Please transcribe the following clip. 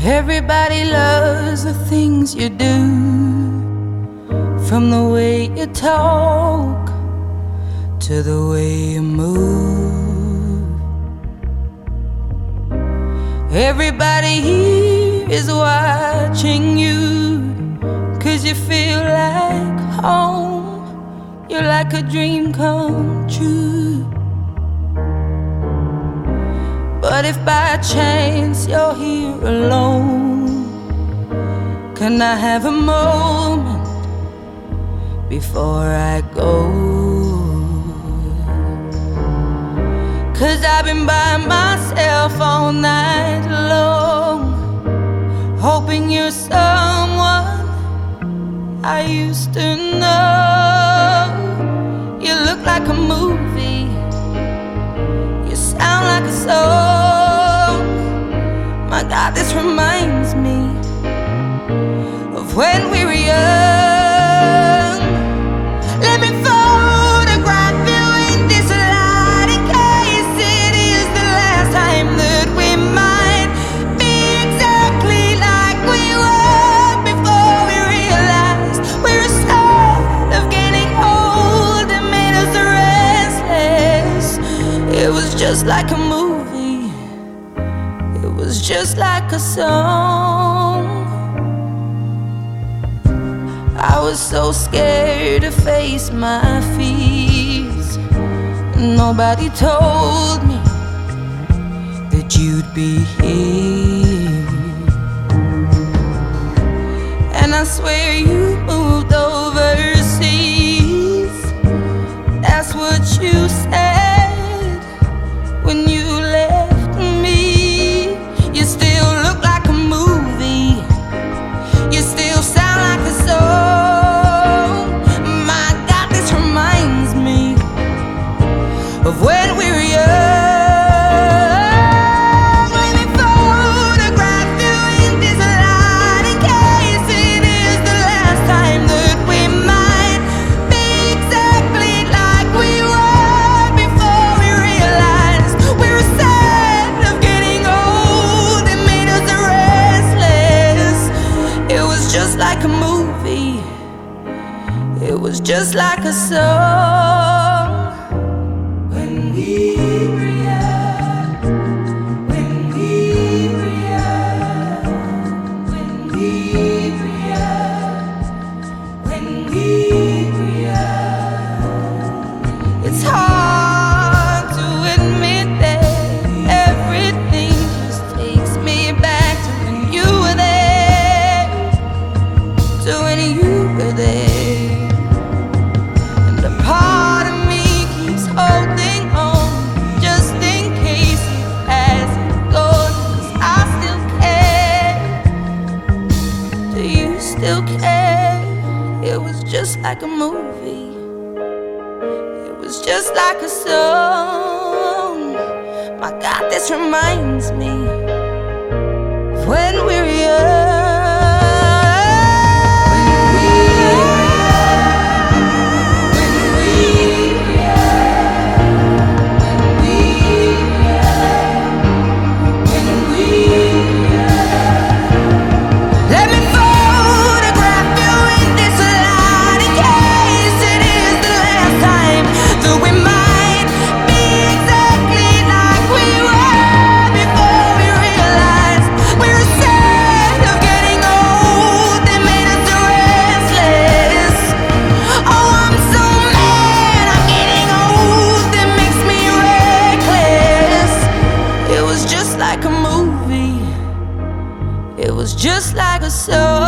Everybody loves the things you do, from the way you talk to the way you move. Everybody here is watching you, 'cause you feel like home. You're like a dream come true. But if by chance you're here alone, can I have a moment before I go? 'Cause I've been by myself all night long, hoping you're someone I used to know. You look like a movie, you sound like a song. My God, this reminds me of when we were young. Let me photograph you in this light, in case it is the last time that we might be exactly like we were before we realized we're scared of getting old. It made us restless. It was just like a movie, it was just like a song. I was so scared to face my fears. Nobody told me that you'd be here. And I swear you moved overseas. That's what you said when you left me. You still look like a movie, you still sound like a song. My God, this reminds me of when we were young. Let me photograph you in this light, in case it is the last time that we might be exactly like we were before we realized we were sad of getting old. It made us restless. It was just like a movie, it was just like a song. When we were young, when we were young, when we were young, when we were young. It's hard to admit that everything just takes me back to when you were there, to when you were there. And a part of me keeps holding on, just in case it hasn't gone. 'Cause I still care. Do you still care? It was just like a movie, it was just like a song. My God, this reminds me of when we were young. Let me photograph you in this light, in case it is the last time that we might be exactly like we were before we realized we were sad of getting old. It made us restless. Oh, I'm so mad I'm getting old. It makes me reckless. It was just like a movie, it was just like a song.